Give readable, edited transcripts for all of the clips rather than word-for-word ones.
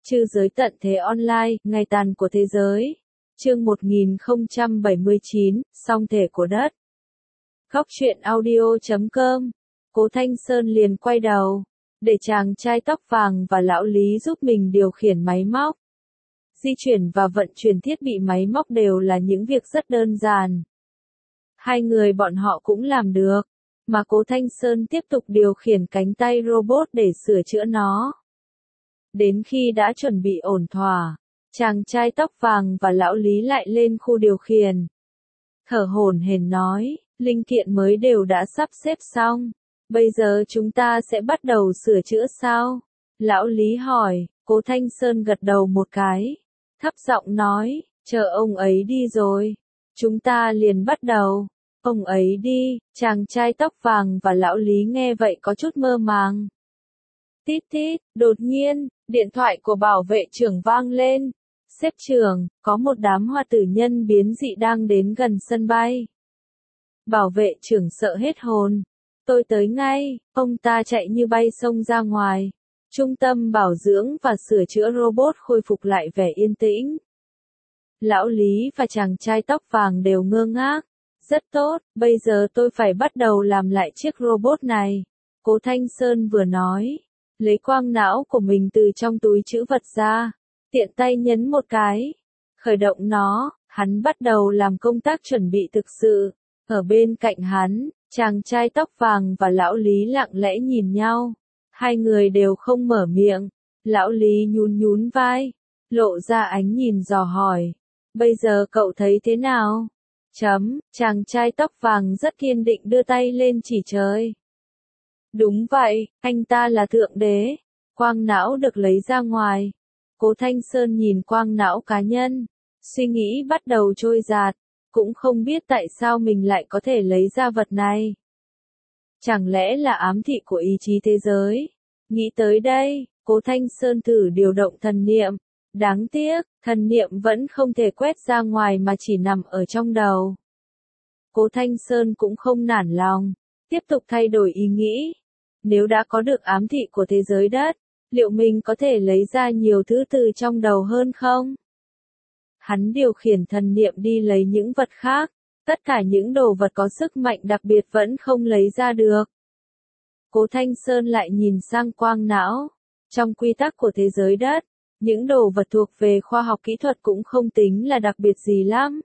Trư giới tận thế online, ngày tàn của thế giới. Chương 1079, song thể của đất. Góc truyện audio.com. Cố Thanh Sơn liền quay đầu, để chàng trai tóc vàng và lão Lý giúp mình điều khiển máy móc. Di chuyển và vận chuyển thiết bị máy móc đều là những việc rất đơn giản. Hai người bọn họ cũng làm được, mà Cố Thanh Sơn tiếp tục điều khiển cánh tay robot để sửa chữa nó. Đến khi đã chuẩn bị ổn thỏa, chàng trai tóc vàng và lão Lý lại lên khu điều khiển. Thở hổn hển nói, linh kiện mới đều đã sắp xếp xong, bây giờ chúng ta sẽ bắt đầu sửa chữa sao? Lão Lý hỏi. Cố Thanh Sơn gật đầu một cái, thấp giọng nói, chờ ông ấy đi rồi, chúng ta liền bắt đầu. Ông ấy đi, chàng trai tóc vàng và lão Lý nghe vậy có chút mơ màng. Tít tít, đột nhiên, điện thoại của bảo vệ trưởng vang lên. Sếp trưởng, có một đám hoa tử nhân biến dị đang đến gần sân bay. Bảo vệ trưởng sợ hết hồn. Tôi tới ngay, ông ta chạy như bay xông ra ngoài. Trung tâm bảo dưỡng và sửa chữa robot khôi phục lại vẻ yên tĩnh. Lão Lý và chàng trai tóc vàng đều ngơ ngác. Rất tốt, bây giờ tôi phải bắt đầu làm lại chiếc robot này. Cố Thanh Sơn vừa nói, lấy quang não của mình từ trong túi trữ vật ra, tiện tay nhấn một cái, khởi động nó, hắn bắt đầu làm công tác chuẩn bị thực sự. Ở bên cạnh hắn, chàng trai tóc vàng và lão Lý lặng lẽ nhìn nhau, hai người đều không mở miệng. Lão Lý nhún nhún vai, lộ ra ánh nhìn dò hỏi, bây giờ cậu thấy thế nào? Chàng trai tóc vàng rất kiên định đưa tay lên chỉ trời. Đúng vậy, anh ta là thượng đế. Quang não được lấy ra ngoài. Cố Thanh Sơn nhìn quang não cá nhân, suy nghĩ bắt đầu trôi dạt, cũng không biết tại sao mình lại có thể lấy ra vật này. Chẳng lẽ là ám thị của ý chí thế giới? Nghĩ tới đây, Cố Thanh Sơn thử điều động thần niệm. Đáng tiếc, thần niệm vẫn không thể quét ra ngoài mà chỉ nằm ở trong đầu. Cố Thanh Sơn cũng không nản lòng, tiếp tục thay đổi ý nghĩ. Nếu đã có được ám thị của thế giới đất, liệu mình có thể lấy ra nhiều thứ từ trong đầu hơn không? Hắn điều khiển thần niệm đi lấy những vật khác, tất cả những đồ vật có sức mạnh đặc biệt vẫn không lấy ra được. Cố Thanh Sơn lại nhìn sang quang não. Trong quy tắc của thế giới đất, những đồ vật thuộc về khoa học kỹ thuật cũng không tính là đặc biệt gì lắm.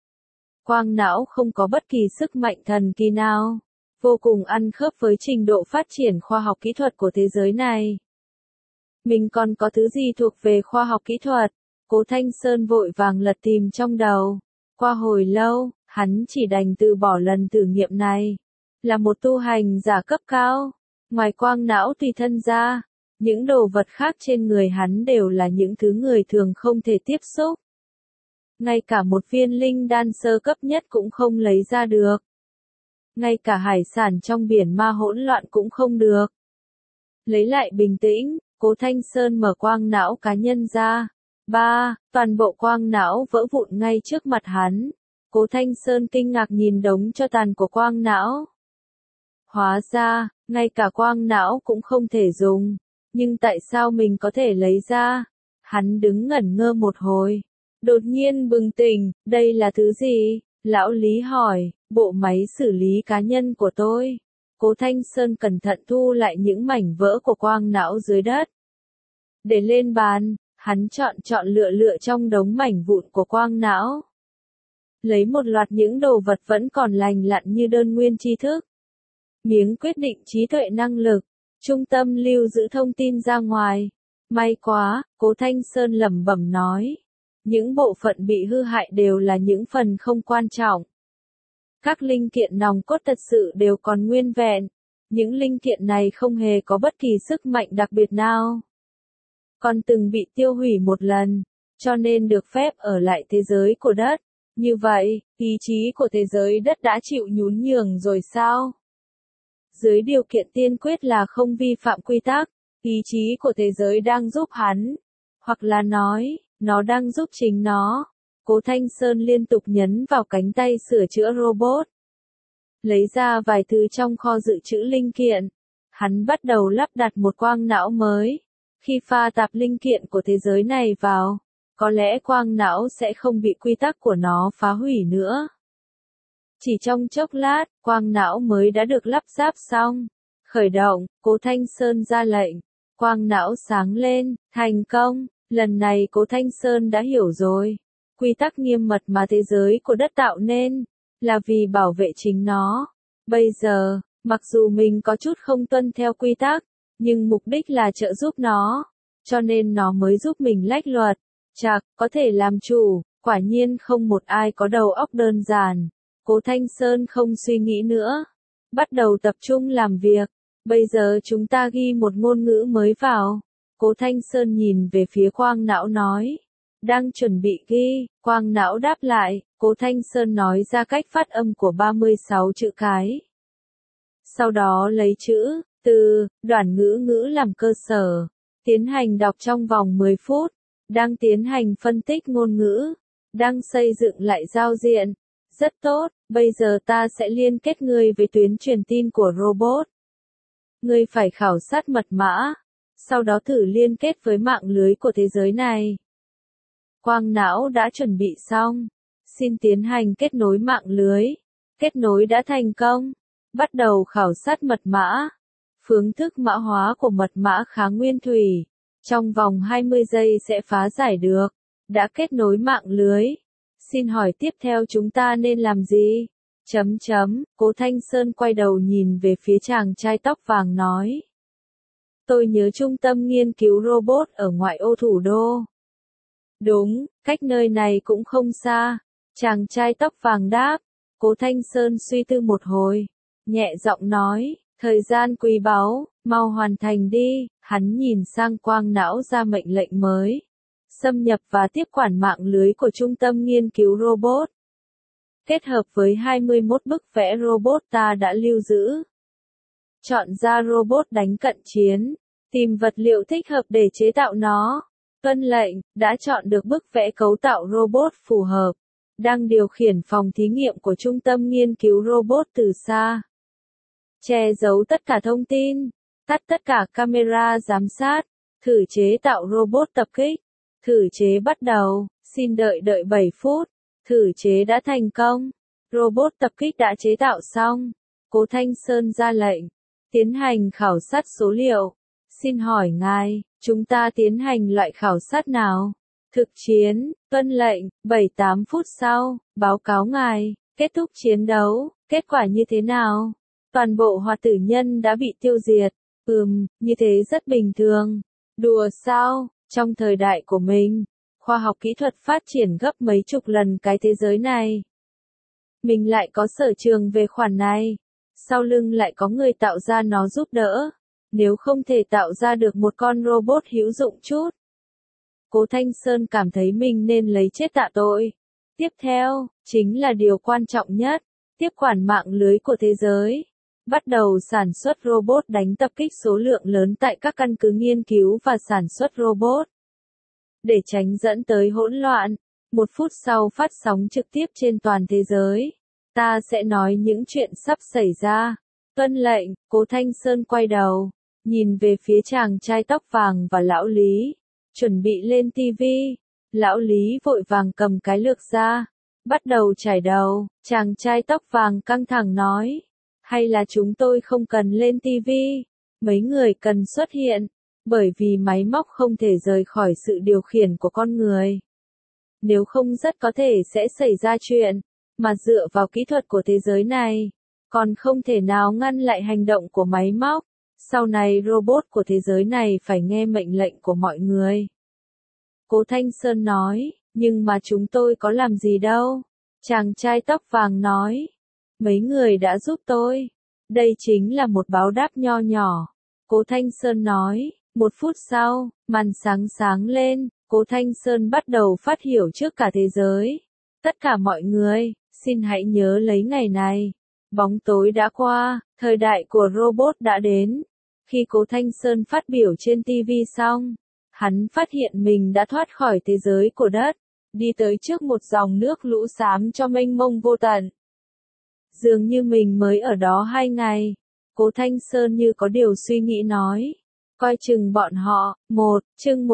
Quang não không có bất kỳ sức mạnh thần kỳ nào, vô cùng ăn khớp với trình độ phát triển khoa học kỹ thuật của thế giới này. Mình còn có thứ gì thuộc về khoa học kỹ thuật? Cố Thanh Sơn vội vàng lật tìm trong đầu. Qua hồi lâu, hắn chỉ đành từ bỏ lần thử nghiệm này. Là một tu hành giả cấp cao, ngoài quang não tùy thân ra, những đồ vật khác trên người hắn đều là những thứ người thường không thể tiếp xúc. Ngay cả một viên linh đan sơ cấp nhất cũng không lấy ra được. Ngay cả hải sản trong biển ma hỗn loạn cũng không được. Lấy lại bình tĩnh, Cố Thanh Sơn mở quang não cá nhân ra. Toàn bộ quang não vỡ vụn ngay trước mặt hắn. Cố Thanh Sơn kinh ngạc nhìn đống tro tàn của quang não. Hóa ra, ngay cả quang não cũng không thể dùng. Nhưng tại sao mình có thể lấy ra? Hắn đứng ngẩn ngơ một hồi. Đột nhiên bừng tỉnh, đây là thứ gì? Lão Lý hỏi, bộ máy xử lý cá nhân của tôi. Cố Thanh Sơn cẩn thận thu lại những mảnh vỡ của quang não dưới đất. Để lên bàn, hắn chọn lựa trong đống mảnh vụn của quang não. Lấy một loạt những đồ vật vẫn còn lành lặn như đơn nguyên tri thức. Miếng quyết định trí tuệ năng lực, trung tâm lưu giữ thông tin ra ngoài. May quá, Cố Thanh Sơn lẩm bẩm nói. Những bộ phận bị hư hại đều là những phần không quan trọng. Các linh kiện nòng cốt thật sự đều còn nguyên vẹn. Những linh kiện này không hề có bất kỳ sức mạnh đặc biệt nào. Còn từng bị tiêu hủy một lần, cho nên được phép ở lại thế giới của đất. Như vậy, ý chí của thế giới đất đã chịu nhún nhường rồi sao? Dưới điều kiện tiên quyết là không vi phạm quy tắc, ý chí của thế giới đang giúp hắn. Hoặc là nói, nó đang giúp chính nó. Cố Thanh Sơn liên tục nhấn vào cánh tay sửa chữa robot. Lấy ra vài thứ trong kho dự trữ linh kiện. Hắn bắt đầu lắp đặt một quang não mới. Khi pha tạp linh kiện của thế giới này vào, có lẽ quang não sẽ không bị quy tắc của nó phá hủy nữa. Chỉ trong chốc lát, quang não mới đã được lắp ráp xong. Khởi động, Cố Thanh Sơn ra lệnh. Quang não sáng lên, thành công. Lần này Cố Thanh Sơn đã hiểu rồi. Quy tắc nghiêm mật mà thế giới của đất tạo nên, là vì bảo vệ chính nó. Bây giờ, mặc dù mình có chút không tuân theo quy tắc, nhưng mục đích là trợ giúp nó. Cho nên nó mới giúp mình lách luật. Chạc, có thể làm chủ, quả nhiên không một ai có đầu óc đơn giản. Cố Thanh Sơn không suy nghĩ nữa. Bắt đầu tập trung làm việc. Bây giờ chúng ta ghi một ngôn ngữ mới vào. Cố Thanh Sơn nhìn về phía quang não nói. Đang chuẩn bị ghi, quang não đáp lại, Cố Thanh Sơn nói ra cách phát âm của 36 chữ cái. Sau đó lấy chữ, từ, đoạn ngữ ngữ làm cơ sở. Tiến hành đọc trong vòng 10 phút. Đang tiến hành phân tích ngôn ngữ. Đang xây dựng lại giao diện. Rất tốt, bây giờ ta sẽ liên kết ngươi với tuyến truyền tin của robot. Ngươi phải khảo sát mật mã. Sau đó thử liên kết với mạng lưới của thế giới này. Quang não đã chuẩn bị xong. Xin tiến hành kết nối mạng lưới. Kết nối đã thành công. Bắt đầu khảo sát mật mã. Phương thức mã hóa của mật mã khá nguyên thủy. Trong vòng 20 giây sẽ phá giải được. Đã kết nối mạng lưới. Xin hỏi tiếp theo chúng ta nên làm gì? Cố Thanh Sơn quay đầu nhìn về phía chàng trai tóc vàng nói. Tôi nhớ trung tâm nghiên cứu robot ở ngoại ô thủ đô. Đúng, cách nơi này cũng không xa. Chàng trai tóc vàng đáp. Cố Thanh Sơn suy tư một hồi. Nhẹ giọng nói, thời gian quý báu, mau hoàn thành đi. Hắn nhìn sang quang não ra mệnh lệnh mới. Xâm nhập và tiếp quản mạng lưới của trung tâm nghiên cứu robot. Kết hợp với 21 bức vẽ robot ta đã lưu giữ. Chọn ra robot đánh cận chiến. Tìm vật liệu thích hợp để chế tạo nó. Tuân lệnh, đã chọn được bức vẽ cấu tạo robot phù hợp. Đang điều khiển phòng thí nghiệm của trung tâm nghiên cứu robot từ xa. Che giấu tất cả thông tin. Tắt tất cả camera giám sát. Thử chế tạo robot tập kích. Thử chế bắt đầu. Xin đợi 7 phút. Thử chế đã thành công. Robot tập kích đã chế tạo xong. Cố Thanh Sơn ra lệnh. Tiến hành khảo sát số liệu. Xin hỏi ngài, chúng ta tiến hành loại khảo sát nào? Thực chiến, tuân lệnh, 7-8 phút sau, báo cáo ngài, kết thúc chiến đấu, kết quả như thế nào? Toàn bộ hoạt tử nhân đã bị tiêu diệt. Như thế rất bình thường. Đùa sao, trong thời đại của mình, khoa học kỹ thuật phát triển gấp mấy chục lần cái thế giới này. Mình lại có sở trường về khoản này. Sau lưng lại có người tạo ra nó giúp đỡ. Nếu không thể tạo ra được một con robot hữu dụng chút. Cố Thanh Sơn cảm thấy mình nên lấy chết tạ tội. Tiếp theo, chính là điều quan trọng nhất. Tiếp quản mạng lưới của thế giới. Bắt đầu sản xuất robot đánh tập kích số lượng lớn tại các căn cứ nghiên cứu và sản xuất robot. Để tránh dẫn tới hỗn loạn, 1 phút sau phát sóng trực tiếp trên toàn thế giới. Ta sẽ nói những chuyện sắp xảy ra. Tuân lệnh, Cố Thanh Sơn quay đầu. Nhìn về phía chàng trai tóc vàng và lão Lý. Chuẩn bị lên tivi. Lão Lý vội vàng cầm cái lược ra. Bắt đầu trải đầu. Chàng trai tóc vàng căng thẳng nói. Hay là chúng tôi không cần lên tivi. Mấy người cần xuất hiện. Bởi vì máy móc không thể rời khỏi sự điều khiển của con người. Nếu không rất có thể sẽ xảy ra chuyện. Mà dựa vào kỹ thuật của thế giới này. Còn không thể nào ngăn lại hành động của máy móc. Sau này robot của thế giới này phải nghe mệnh lệnh của mọi người. Cố Thanh Sơn nói, nhưng mà chúng tôi có làm gì đâu. Chàng trai tóc vàng nói, mấy người đã giúp tôi. Đây chính là một báo đáp nho nhỏ. Cố Thanh Sơn nói, 1 phút sau, màn sáng sáng lên, Cố Thanh Sơn bắt đầu phát hiểu trước cả thế giới. Tất cả mọi người, xin hãy nhớ lấy ngày này. Bóng tối đã qua, thời đại của robot đã đến. Khi Cố Thanh Sơn phát biểu trên TV xong, hắn phát hiện mình đã thoát khỏi thế giới của đất, đi tới trước một dòng nước lũ xám cho mênh mông vô tận. Dường như mình mới ở đó 2 ngày. Cố Thanh Sơn như có điều suy nghĩ nói. Coi chừng bọn họ. Chương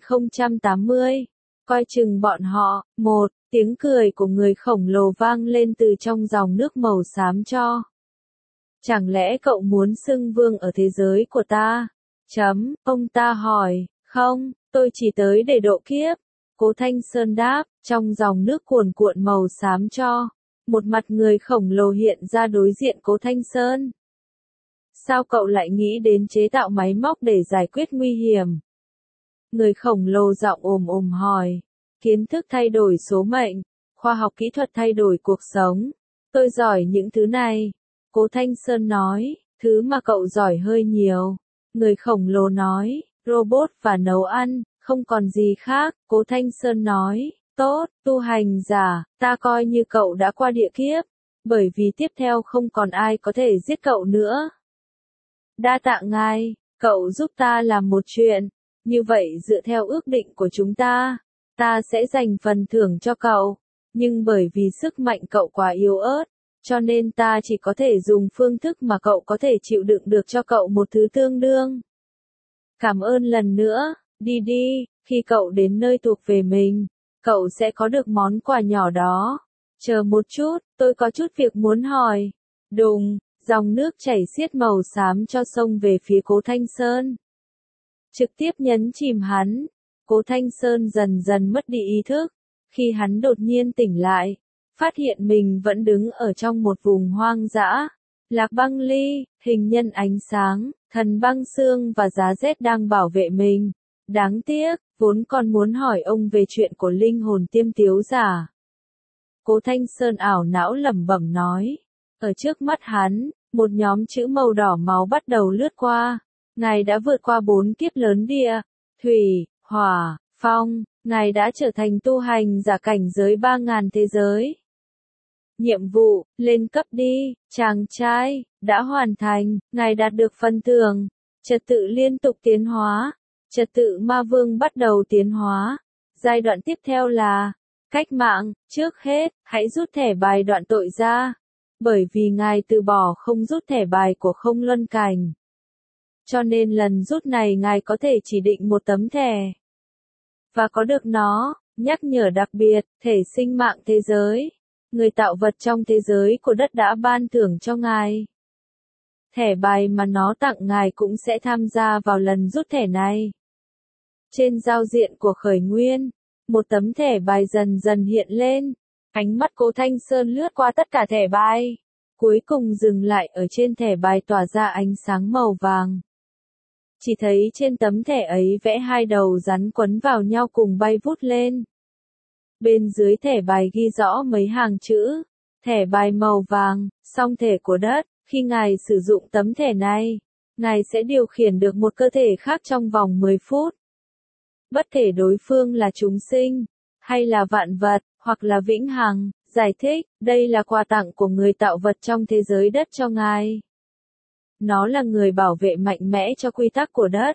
1080. Coi chừng bọn họ. Tiếng cười của người khổng lồ vang lên từ trong dòng nước màu xám cho. Chẳng lẽ cậu muốn xưng vương ở thế giới của ta? Ông ta hỏi. Không, tôi chỉ tới để độ kiếp. Cố Thanh Sơn đáp, trong dòng nước cuồn cuộn màu xám cho. Một mặt người khổng lồ hiện ra đối diện Cố Thanh Sơn. Sao cậu lại nghĩ đến chế tạo máy móc để giải quyết nguy hiểm? Người khổng lồ giọng ồm hỏi. Kiến thức thay đổi số mệnh, khoa học kỹ thuật thay đổi cuộc sống. Tôi giỏi những thứ này. Cố Thanh Sơn nói, thứ mà cậu giỏi hơi nhiều. Người khổng lồ nói, robot và nấu ăn, không còn gì khác. Cố Thanh Sơn nói, tốt, tu hành giả, ta coi như cậu đã qua địa kiếp, bởi vì tiếp theo không còn ai có thể giết cậu nữa. Đa tạ ngài, cậu giúp ta làm một chuyện, như vậy dựa theo ước định của chúng ta sẽ dành phần thưởng cho cậu, nhưng bởi vì sức mạnh cậu quá yếu ớt, cho nên ta chỉ có thể dùng phương thức mà cậu có thể chịu đựng được cho cậu một thứ tương đương. Cảm ơn lần nữa, đi, khi cậu đến nơi thuộc về mình, cậu sẽ có được món quà nhỏ đó. Chờ một chút, tôi có chút việc muốn hỏi. Đùng, dòng nước chảy xiết màu xám cho sông về phía Cố Thanh Sơn. Trực tiếp nhấn chìm hắn. Cố Thanh Sơn dần dần mất đi ý thức. Khi hắn đột nhiên tỉnh lại, phát hiện mình vẫn đứng ở trong một vùng hoang dã. Lạc Băng Ly, hình nhân ánh sáng, thần băng xương và giá rét đang bảo vệ mình. Đáng tiếc, vốn còn muốn hỏi ông về chuyện của linh hồn tiêm tiếu giả. Cố Thanh Sơn ảo não lẩm bẩm nói. Ở trước mắt hắn, một nhóm chữ màu đỏ máu bắt đầu lướt qua. Ngài đã vượt qua 4 kiếp lớn địa, thủy, hỏa, phong. Ngài đã trở thành tu hành giả cảnh giới 3.000 thế giới. Nhiệm vụ, lên cấp đi, chàng trai, đã hoàn thành, ngài đạt được phần thưởng. Trật tự liên tục tiến hóa. Trật tự ma vương bắt đầu tiến hóa. Giai đoạn tiếp theo là cách mạng. Trước hết, hãy rút thẻ bài đoạn tội ra. Bởi vì ngài từ bỏ không rút thẻ bài của không luân cảnh. Cho nên lần rút này ngài có thể chỉ định một tấm thẻ. Và có được nó, nhắc nhở đặc biệt, thể sinh mạng thế giới. Người tạo vật trong thế giới của đất đã ban thưởng cho ngài. Thẻ bài mà nó tặng ngài cũng sẽ tham gia vào lần rút thẻ này. Trên giao diện của khởi nguyên, một tấm thẻ bài dần dần hiện lên. Ánh mắt Cố Thanh Sơn lướt qua tất cả thẻ bài. Cuối cùng dừng lại ở trên thẻ bài tỏa ra ánh sáng màu vàng. Chỉ thấy trên tấm thẻ ấy vẽ 2 đầu rắn quấn vào nhau cùng bay vút lên. Bên dưới thẻ bài ghi rõ mấy hàng chữ. Thẻ bài màu vàng, song thể của đất. Khi ngài sử dụng tấm thẻ này, ngài sẽ điều khiển được một cơ thể khác trong vòng 10 phút. Bất kể đối phương là chúng sinh, hay là vạn vật, hoặc là vĩnh hằng. Giải thích, đây là quà tặng của người tạo vật trong thế giới đất cho ngài. Nó là người bảo vệ mạnh mẽ cho quy tắc của đất.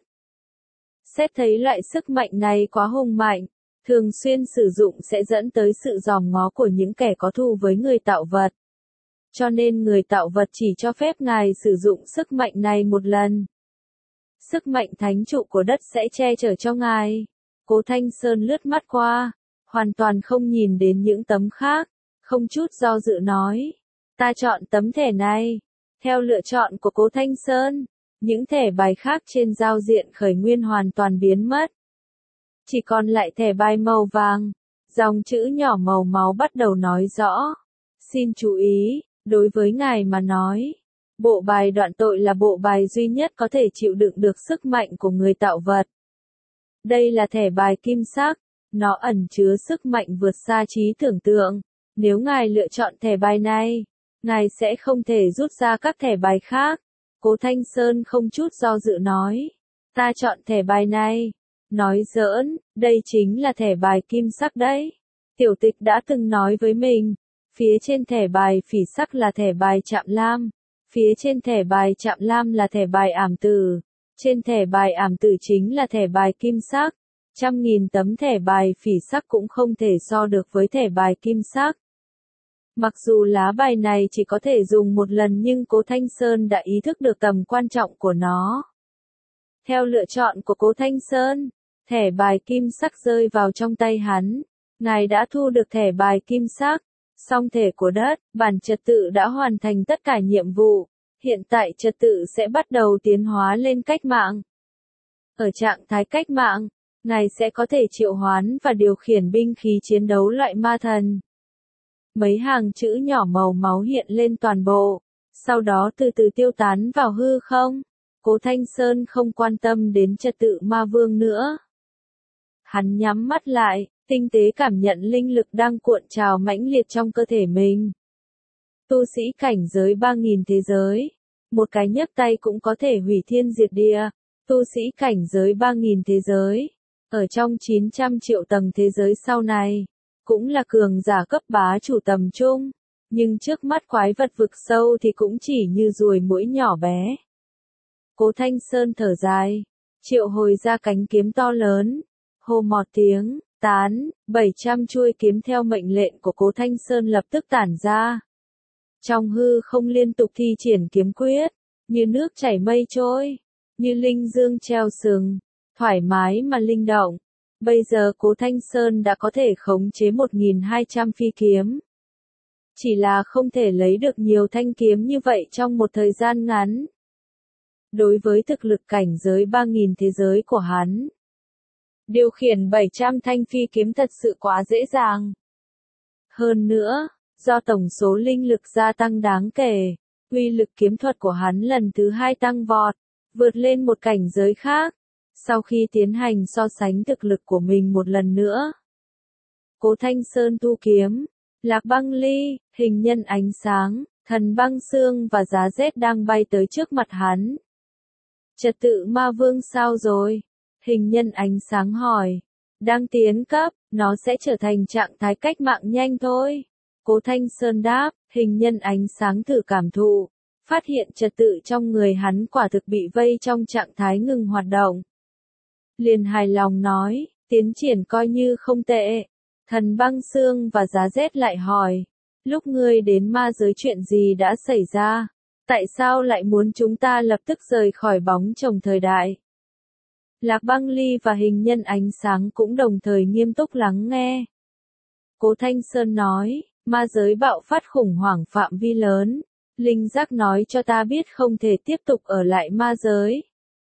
Xét thấy loại sức mạnh này quá hùng mạnh, thường xuyên sử dụng sẽ dẫn tới sự giòm ngó của những kẻ có thù với người tạo vật. Cho nên người tạo vật chỉ cho phép ngài sử dụng sức mạnh này một lần. Sức mạnh thánh trụ của đất sẽ che chở cho ngài. Cố Thanh Sơn lướt mắt qua, hoàn toàn không nhìn đến những tấm khác, không chút do dự nói. Ta chọn tấm thẻ này. Theo lựa chọn của Cố Thanh Sơn, những thẻ bài khác trên giao diện khởi nguyên hoàn toàn biến mất. Chỉ còn lại thẻ bài màu vàng, dòng chữ nhỏ màu máu bắt đầu nói rõ. Xin chú ý, đối với ngài mà nói, bộ bài đoạn tội là bộ bài duy nhất có thể chịu đựng được sức mạnh của người tạo vật. Đây là thẻ bài kim sắc, nó ẩn chứa sức mạnh vượt xa trí tưởng tượng. Nếu ngài lựa chọn thẻ bài này, ngài sẽ không thể rút ra các thẻ bài khác. Cố Thanh Sơn không chút do dự nói. Ta chọn thẻ bài này. Nói giỡn, đây chính là thẻ bài kim sắc đấy. Tiểu Tịch đã từng nói với mình. Phía trên thẻ bài phỉ sắc là thẻ bài chạm lam. Phía trên thẻ bài chạm lam là thẻ bài ảm tử. Trên thẻ bài ảm tử chính là thẻ bài kim sắc. 100.000 tấm thẻ bài phỉ sắc cũng không thể so được với thẻ bài kim sắc. Mặc dù lá bài này chỉ có thể dùng một lần nhưng Cố Thanh Sơn đã ý thức được tầm quan trọng của nó. Theo lựa chọn của Cố Thanh Sơn, thẻ bài kim sắc rơi vào trong tay hắn. Ngài đã thu được thẻ bài kim sắc, song thể của đất, bản trật tự đã hoàn thành tất cả nhiệm vụ. Hiện tại trật tự sẽ bắt đầu tiến hóa lên cách mạng. Ở trạng thái cách mạng, ngài sẽ có thể triệu hoán và điều khiển binh khí chiến đấu loại ma thần. Mấy hàng chữ nhỏ màu máu hiện lên toàn bộ, sau đó từ từ tiêu tán vào hư không. Cố Thanh Sơn không quan tâm đến trật tự ma vương nữa. Hắn nhắm mắt lại, tinh tế cảm nhận linh lực đang cuộn trào mãnh liệt trong cơ thể mình. Tu sĩ cảnh giới 3.000 thế giới, một cái nhấc tay cũng có thể hủy thiên diệt địa. Tu sĩ cảnh giới 3.000 thế giới, ở trong 900 triệu tầng thế giới sau này, cũng là cường giả cấp bá chủ tầm trung, nhưng trước mắt quái vật vực sâu thì cũng chỉ như ruồi muỗi nhỏ bé. Cố Thanh Sơn thở dài, triệu hồi ra cánh kiếm to lớn, hô một tiếng, tán, 700 chuôi kiếm theo mệnh lệnh của Cố Thanh Sơn lập tức tản ra. Trong hư không liên tục thi triển kiếm quyết, như nước chảy mây trôi, như linh dương treo sừng, thoải mái mà linh động. Bây giờ Cố Thanh Sơn đã có thể khống chế 1.200 phi kiếm. Chỉ là không thể lấy được nhiều thanh kiếm như vậy trong một thời gian ngắn. Đối với thực lực cảnh giới 3.000 thế giới của hắn, điều khiển 700 thanh phi kiếm thật sự quá dễ dàng. Hơn nữa, do tổng số linh lực gia tăng đáng kể, uy lực kiếm thuật của hắn lần thứ 2 tăng vọt, vượt lên một cảnh giới khác. Sau khi tiến hành so sánh thực lực của mình một lần nữa, Cố Thanh Sơn thu kiếm, Lạc Băng Ly, hình nhân ánh sáng, thần băng xương và giá rét đang bay tới trước mặt hắn. Trật tự ma vương sao rồi? Hình nhân ánh sáng hỏi. Đang tiến cấp, nó sẽ trở thành trạng thái cách mạng nhanh thôi. Cố Thanh Sơn đáp, hình nhân ánh sáng thử cảm thụ, phát hiện trật tự trong người hắn quả thực bị vây trong trạng thái ngừng hoạt động. Liền hài lòng nói, tiến triển coi như không tệ. Thần băng xương và giá rét lại hỏi, lúc ngươi đến ma giới chuyện gì đã xảy ra? Tại sao lại muốn chúng ta lập tức rời khỏi bóng chồng thời đại? Lạc Băng Ly và hình nhân ánh sáng cũng đồng thời nghiêm túc lắng nghe. Cố Thanh Sơn nói, ma giới bạo phát khủng hoảng phạm vi lớn. Linh giác nói cho ta biết không thể tiếp tục ở lại ma giới.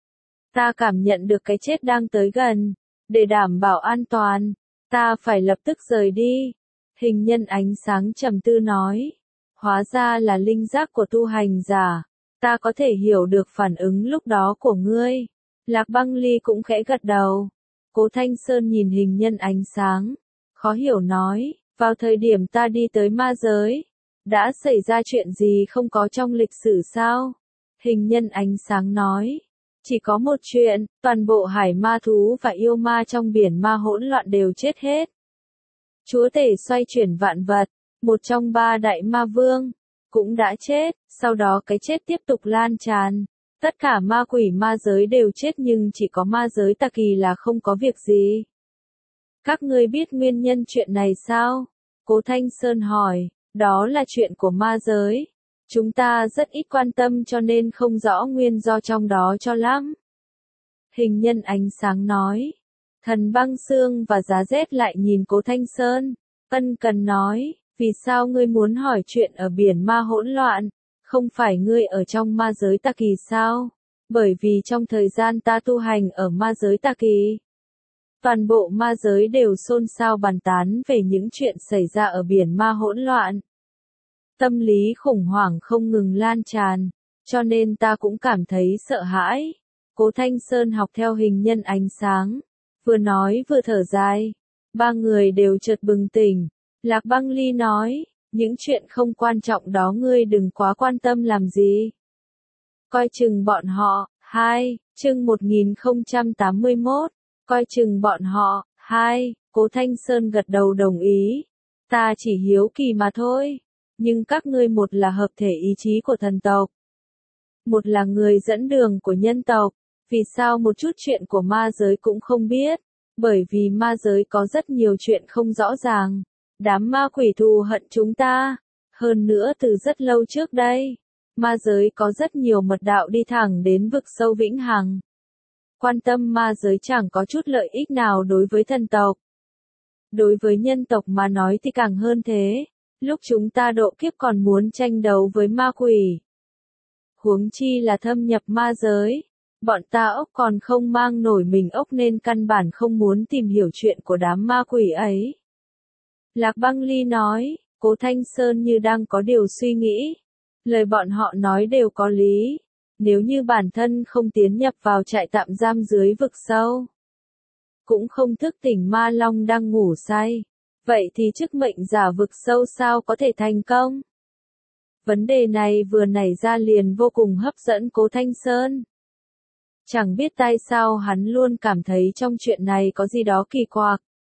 Ta cảm nhận được cái chết đang tới gần. Để đảm bảo an toàn, ta phải lập tức rời đi. Hình nhân ánh sáng trầm tư nói. Hóa ra là linh giác của tu hành giả. Ta có thể hiểu được phản ứng lúc đó của ngươi. Lạc Băng Ly cũng khẽ gật đầu. Cố Thanh Sơn nhìn hình nhân ánh sáng. Khó hiểu nói, vào thời điểm ta đi tới ma giới, đã xảy ra chuyện gì không có trong lịch sử sao? Hình nhân ánh sáng nói. Chỉ có một chuyện, toàn bộ hải ma thú và yêu ma trong biển ma hỗn loạn đều chết hết. Chúa tể xoay chuyển vạn vật, một trong 3 đại ma vương, cũng đã chết, sau đó cái chết tiếp tục lan tràn. Tất cả ma quỷ ma giới đều chết nhưng chỉ có ma giới Tà Kỳ là không có việc gì. Các ngươi biết nguyên nhân chuyện này sao? Cố Thanh Sơn hỏi, đó là chuyện của ma giới. Chúng ta rất ít quan tâm cho nên không rõ nguyên do trong đó cho lắm. Hình nhân ánh sáng nói. Thần băng xương và giá rét lại nhìn Cố Thanh Sơn. Ân cần nói, vì sao ngươi muốn hỏi chuyện ở biển ma hỗn loạn? Không phải ngươi ở trong ma giới Tà Kỳ sao? Bởi vì trong thời gian ta tu hành ở ma giới Tà Kỳ, toàn bộ ma giới đều xôn xao bàn tán về những chuyện xảy ra ở biển ma hỗn loạn. Tâm lý khủng hoảng không ngừng lan tràn, cho nên ta cũng cảm thấy sợ hãi. Cố Thanh Sơn học theo hình nhân ánh sáng, vừa nói vừa thở dài. 3 người đều chợt bừng tỉnh. Lạc Băng Ly nói, những chuyện không quan trọng đó ngươi đừng quá quan tâm làm gì. Coi chừng bọn họ. 2, chương 1081. Coi chừng bọn họ. 2, Cố Thanh Sơn gật đầu đồng ý. Ta chỉ hiếu kỳ mà thôi. Nhưng các ngươi một là hợp thể ý chí của thần tộc, một là người dẫn đường của nhân tộc. Vì sao một chút chuyện của ma giới cũng không biết? Bởi vì ma giới có rất nhiều chuyện không rõ ràng. Đám ma quỷ thù hận chúng ta. Hơn nữa từ rất lâu trước đây, ma giới có rất nhiều mật đạo đi thẳng đến vực sâu vĩnh hằng. quan tâm ma giới chẳng có chút lợi ích nào đối với thần tộc. Đối với nhân tộc mà nói thì càng hơn thế, lúc chúng ta độ kiếp còn muốn tranh đấu với ma quỷ. Huống chi là thâm nhập ma giới, bọn ta ốc còn không mang nổi mình ốc nên căn bản không muốn tìm hiểu chuyện của đám ma quỷ ấy. Lạc Băng Ly nói, Cố Thanh Sơn như đang có điều suy nghĩ. Lời bọn họ nói đều có lý. Nếu như bản thân không tiến nhập vào trại tạm giam dưới vực sâu, cũng không thức tỉnh ma long đang ngủ say, vậy thì chức mệnh giả vực sâu sao có thể thành công? Vấn đề này vừa nảy ra liền vô cùng hấp dẫn Cố Thanh Sơn. Chẳng biết tại sao hắn luôn cảm thấy trong chuyện này có gì đó kỳ quặc.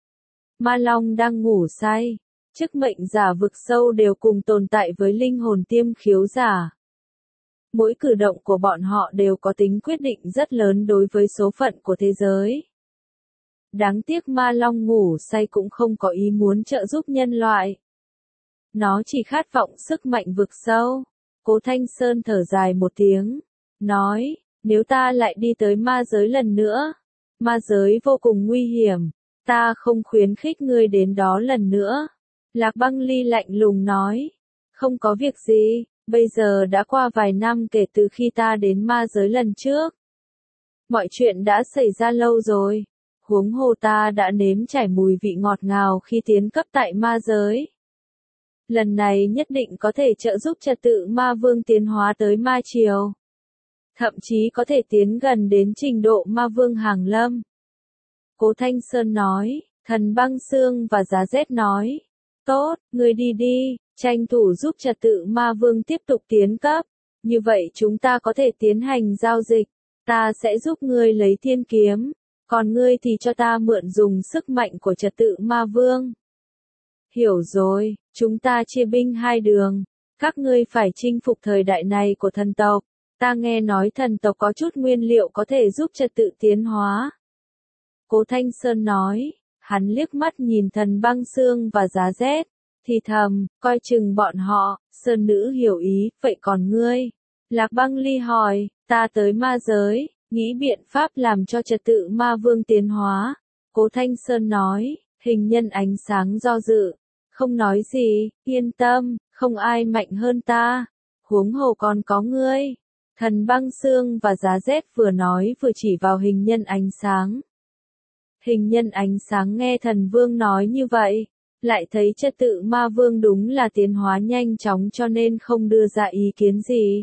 Ma long đang ngủ say, chức mệnh giả vực sâu đều cùng tồn tại với linh hồn tiêm khiếu giả. Mỗi cử động của bọn họ đều có tính quyết định rất lớn đối với số phận của thế giới. Đáng tiếc ma long ngủ say cũng không có ý muốn trợ giúp nhân loại. Nó chỉ khát vọng sức mạnh vực sâu. Cố Thanh Sơn thở dài một tiếng, nói, nếu ta lại đi tới ma giới lần nữa, ma giới vô cùng nguy hiểm, ta không khuyến khích ngươi đến đó lần nữa. Lạc Băng Ly lạnh lùng nói, không có việc gì, bây giờ đã qua vài năm kể từ khi ta đến ma giới lần trước. Mọi chuyện đã xảy ra lâu rồi, huống hồ ta đã nếm trải mùi vị ngọt ngào khi tiến cấp tại ma giới. Lần này nhất định có thể trợ giúp trật tự ma vương tiến hóa tới ma triều. Thậm chí có thể tiến gần đến trình độ ma vương hàng lâm. Cố Thanh Sơn nói, Thần Băng Xương và Giá Rét nói, tốt, ngươi đi đi, tranh thủ giúp trật tự ma vương tiếp tục tiến cấp. Như vậy chúng ta có thể tiến hành giao dịch, ta sẽ giúp ngươi lấy thiên kiếm, còn ngươi thì cho ta mượn dùng sức mạnh của trật tự ma vương. Hiểu rồi, chúng ta chia binh hai đường, các ngươi phải chinh phục thời đại này của thần tộc. Ta nghe nói thần tộc có chút nguyên liệu có thể giúp trật tự tiến hóa. Cố Thanh Sơn nói, hắn liếc mắt nhìn Thần Băng Xương và Giá Rét, thì thầm, coi chừng bọn họ. Sơn nữ hiểu ý, vậy còn ngươi? Lạc Băng Ly hỏi, ta tới ma giới, nghĩ biện pháp làm cho trật tự ma vương tiến hóa. Cố Thanh Sơn nói, hình nhân ánh sáng do dự, không nói gì, yên tâm, không ai mạnh hơn ta, huống hồ còn có ngươi. Thần Băng Xương và Giá Rét vừa nói vừa chỉ vào hình nhân ánh sáng. Hình nhân ánh sáng nghe thần vương nói như vậy, lại thấy trật tự ma vương đúng là tiến hóa nhanh chóng cho nên không đưa ra ý kiến gì.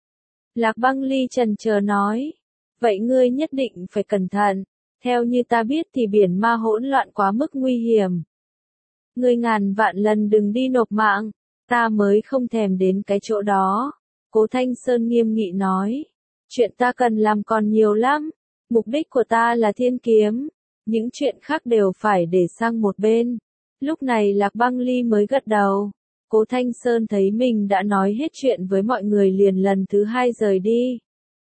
Lạc Băng Ly chần chờ nói, vậy ngươi nhất định phải cẩn thận, theo như ta biết thì biển ma hỗn loạn quá mức nguy hiểm. Ngươi ngàn vạn lần đừng đi nộp mạng, ta mới không thèm đến cái chỗ đó. Cố Thanh Sơn nghiêm nghị nói, chuyện ta cần làm còn nhiều lắm, mục đích của ta là thiên kiếm, những chuyện khác đều phải để sang một bên. Lúc này Lạc Băng Ly mới gật đầu. Cố Thanh Sơn thấy mình đã nói hết chuyện với mọi người liền lần thứ hai rời đi.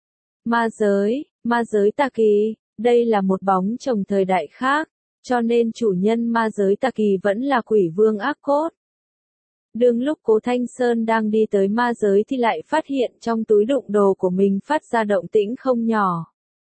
Ma giới Tà Kỳ, đây là một bóng chồng thời đại khác, cho nên chủ nhân ma giới Tà Kỳ vẫn là quỷ vương ác cốt. Đương lúc Cố Thanh Sơn đang đi tới ma giới thì lại phát hiện trong túi đựng đồ của mình phát ra động tĩnh không nhỏ.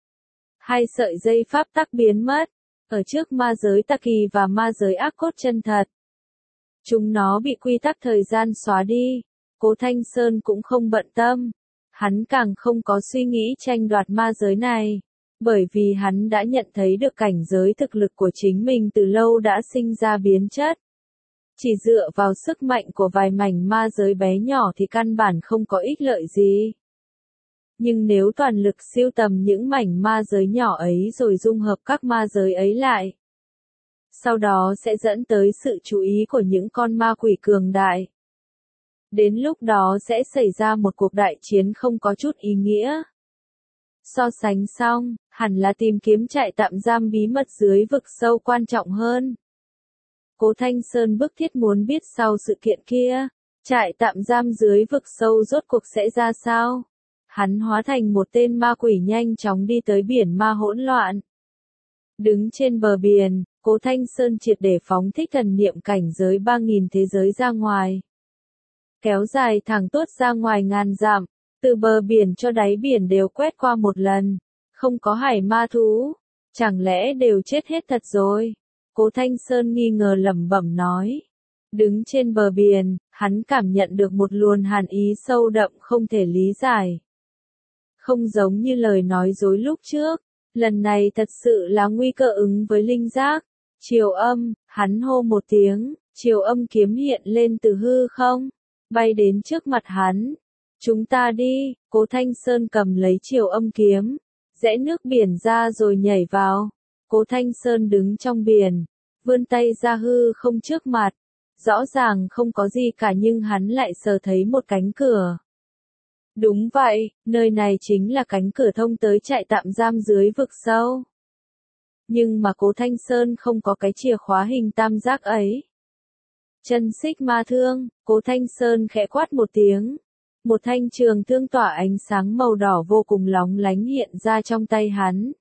Hai sợi dây pháp tắc biến mất, ở trước ma giới Tà Kỳ và ma giới ác cốt chân thật. Chúng nó bị quy tắc thời gian xóa đi, Cố Thanh Sơn cũng không bận tâm, hắn càng không có suy nghĩ tranh đoạt ma giới này, bởi vì hắn đã nhận thấy được cảnh giới thực lực của chính mình từ lâu đã sinh ra biến chất. Chỉ dựa vào sức mạnh của vài mảnh ma giới bé nhỏ thì căn bản không có ích lợi gì. Nhưng nếu toàn lực siêu tầm những mảnh ma giới nhỏ ấy rồi dung hợp các ma giới ấy lại, sau đó sẽ dẫn tới sự chú ý của những con ma quỷ cường đại. Đến lúc đó sẽ xảy ra một cuộc đại chiến không có chút ý nghĩa. So sánh xong, hẳn là tìm kiếm trại tạm giam bí mật dưới vực sâu quan trọng hơn. Cố Thanh Sơn bức thiết muốn biết sau sự kiện kia, trại tạm giam dưới vực sâu rốt cuộc sẽ ra sao. Hắn hóa thành một tên ma quỷ nhanh chóng đi tới biển ma hỗn loạn. Đứng trên bờ biển, Cố Thanh Sơn triệt để phóng thích thần niệm cảnh giới 3000 thế giới ra ngoài. Kéo dài thẳng tuốt ra ngoài ngàn dặm, từ bờ biển cho đáy biển đều quét qua một lần, không có hải ma thú, chẳng lẽ đều chết hết thật rồi? Cố Thanh Sơn nghi ngờ lẩm bẩm nói. Đứng trên bờ biển, hắn cảm nhận được một luồng hàn ý sâu đậm không thể lý giải. Không giống như lời nói dối lúc trước, lần này thật sự là nguy cơ ứng với linh giác. Triều Âm, hắn hô một tiếng, Triều Âm kiếm hiện lên từ hư không, bay đến trước mặt hắn. Chúng ta đi, Cố Thanh Sơn cầm lấy Triều Âm kiếm, rẽ nước biển ra rồi nhảy vào. Cố Thanh Sơn đứng trong biển, vươn tay ra hư không trước mặt. Rõ ràng không có gì cả nhưng hắn lại sờ thấy một cánh cửa. Đúng vậy, nơi này chính là cánh cửa thông tới trại tạm giam dưới vực sâu. Nhưng mà Cố Thanh Sơn không có cái chìa khóa hình tam giác ấy. Chân xích ma thương, Cố Thanh Sơn khẽ quát một tiếng. Một thanh trường thương tỏa ánh sáng màu đỏ vô cùng lóng lánh hiện ra trong tay hắn.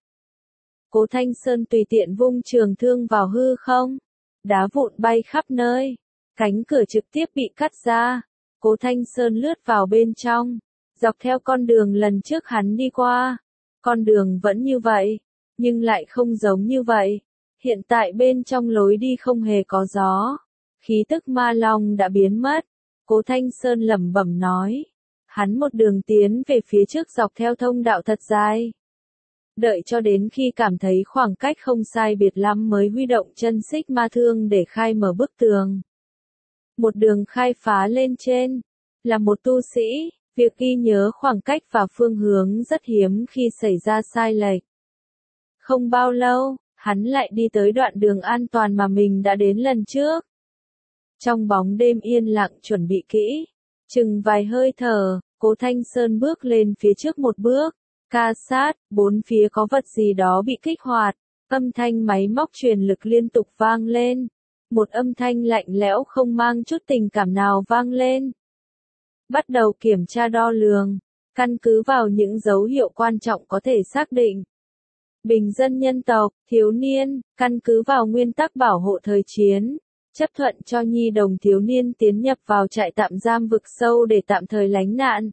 Cố Thanh Sơn tùy tiện vung trường thương vào hư không. Đá vụn bay khắp nơi. Cánh cửa trực tiếp bị cắt ra. Cố Thanh Sơn lướt vào bên trong. Dọc theo con đường lần trước hắn đi qua. Con đường vẫn như vậy, nhưng lại không giống như vậy. Hiện tại bên trong lối đi không hề có gió. Khí tức ma long đã biến mất. Cố Thanh Sơn lẩm bẩm nói. Hắn một đường tiến về phía trước dọc theo thông đạo thật dài. Đợi cho đến khi cảm thấy khoảng cách không sai biệt lắm mới huy động chân xích ma thương để khai mở bức tường. Một đường khai phá lên trên. Là một tu sĩ, việc ghi nhớ khoảng cách và phương hướng rất hiếm khi xảy ra sai lệch. Không bao lâu, hắn lại đi tới đoạn đường an toàn mà mình đã đến lần trước. Trong bóng đêm yên lặng chuẩn bị kỹ, chừng vài hơi thở, Cố Thanh Sơn bước lên phía trước một bước, ca sát, bốn phía có vật gì đó bị kích hoạt, âm thanh máy móc truyền lực liên tục vang lên, một âm thanh lạnh lẽo không mang chút tình cảm nào vang lên. Bắt đầu kiểm tra đo lường, căn cứ vào những dấu hiệu quan trọng có thể xác định. Bình dân nhân tộc, thiếu niên, căn cứ vào nguyên tắc bảo hộ thời chiến, chấp thuận cho nhi đồng thiếu niên tiến nhập vào trại tạm giam vực sâu để tạm thời lánh nạn.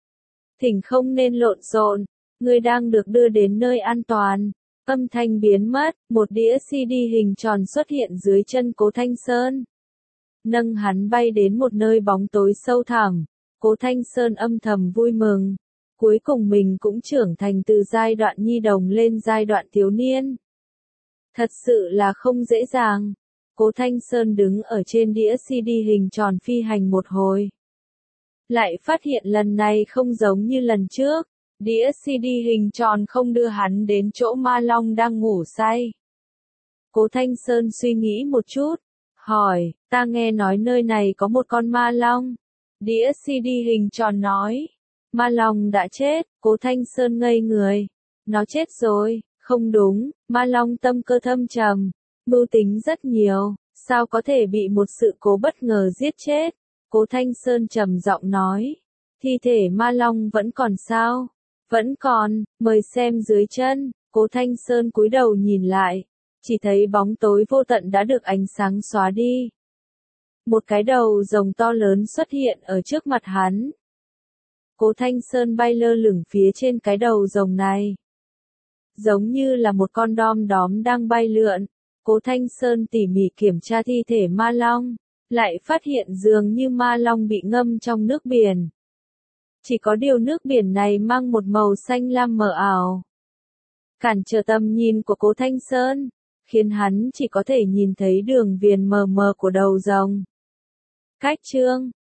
Thỉnh không nên lộn xộn, người đang được đưa đến nơi an toàn. Âm thanh biến mất, một đĩa CD hình tròn xuất hiện dưới chân Cố Thanh Sơn. Nâng hắn bay đến một nơi bóng tối sâu thẳm. Cố Thanh Sơn âm thầm vui mừng. Cuối cùng mình cũng trưởng thành từ giai đoạn nhi đồng lên giai đoạn thiếu niên. Thật sự là không dễ dàng. Cố Thanh Sơn đứng ở trên đĩa CD hình tròn phi hành một hồi. Lại phát hiện lần này không giống như lần trước. Đĩa CD hình tròn không đưa hắn đến chỗ ma long đang ngủ say. Cố Thanh Sơn suy nghĩ một chút. Hỏi, ta nghe nói nơi này có một con ma long. Đĩa CD hình tròn nói. Ma long đã chết, Cố Thanh Sơn ngây người. Nó chết rồi, không đúng, ma long tâm cơ thâm trầm, mưu tính rất nhiều, sao có thể bị một sự cố bất ngờ giết chết. Cố Thanh Sơn trầm giọng nói. Thi thể ma long vẫn còn sao? Vẫn còn, mời xem dưới chân. Cố Thanh Sơn cúi đầu nhìn lại, chỉ thấy bóng tối vô tận đã được ánh sáng xóa đi. Một cái đầu rồng to lớn xuất hiện ở trước mặt hắn. Cố Thanh Sơn bay lơ lửng phía trên cái đầu rồng này. Giống như là một con đom đóm đang bay lượn. Cố Thanh Sơn tỉ mỉ kiểm tra thi thể ma long, lại phát hiện dường như ma long bị ngâm trong nước biển. Chỉ có điều nước biển này mang một màu xanh lam mờ ảo. Cản trở tầm nhìn của Cố Thanh Sơn, khiến hắn chỉ có thể nhìn thấy đường viền mờ mờ của đầu rồng. Cách chương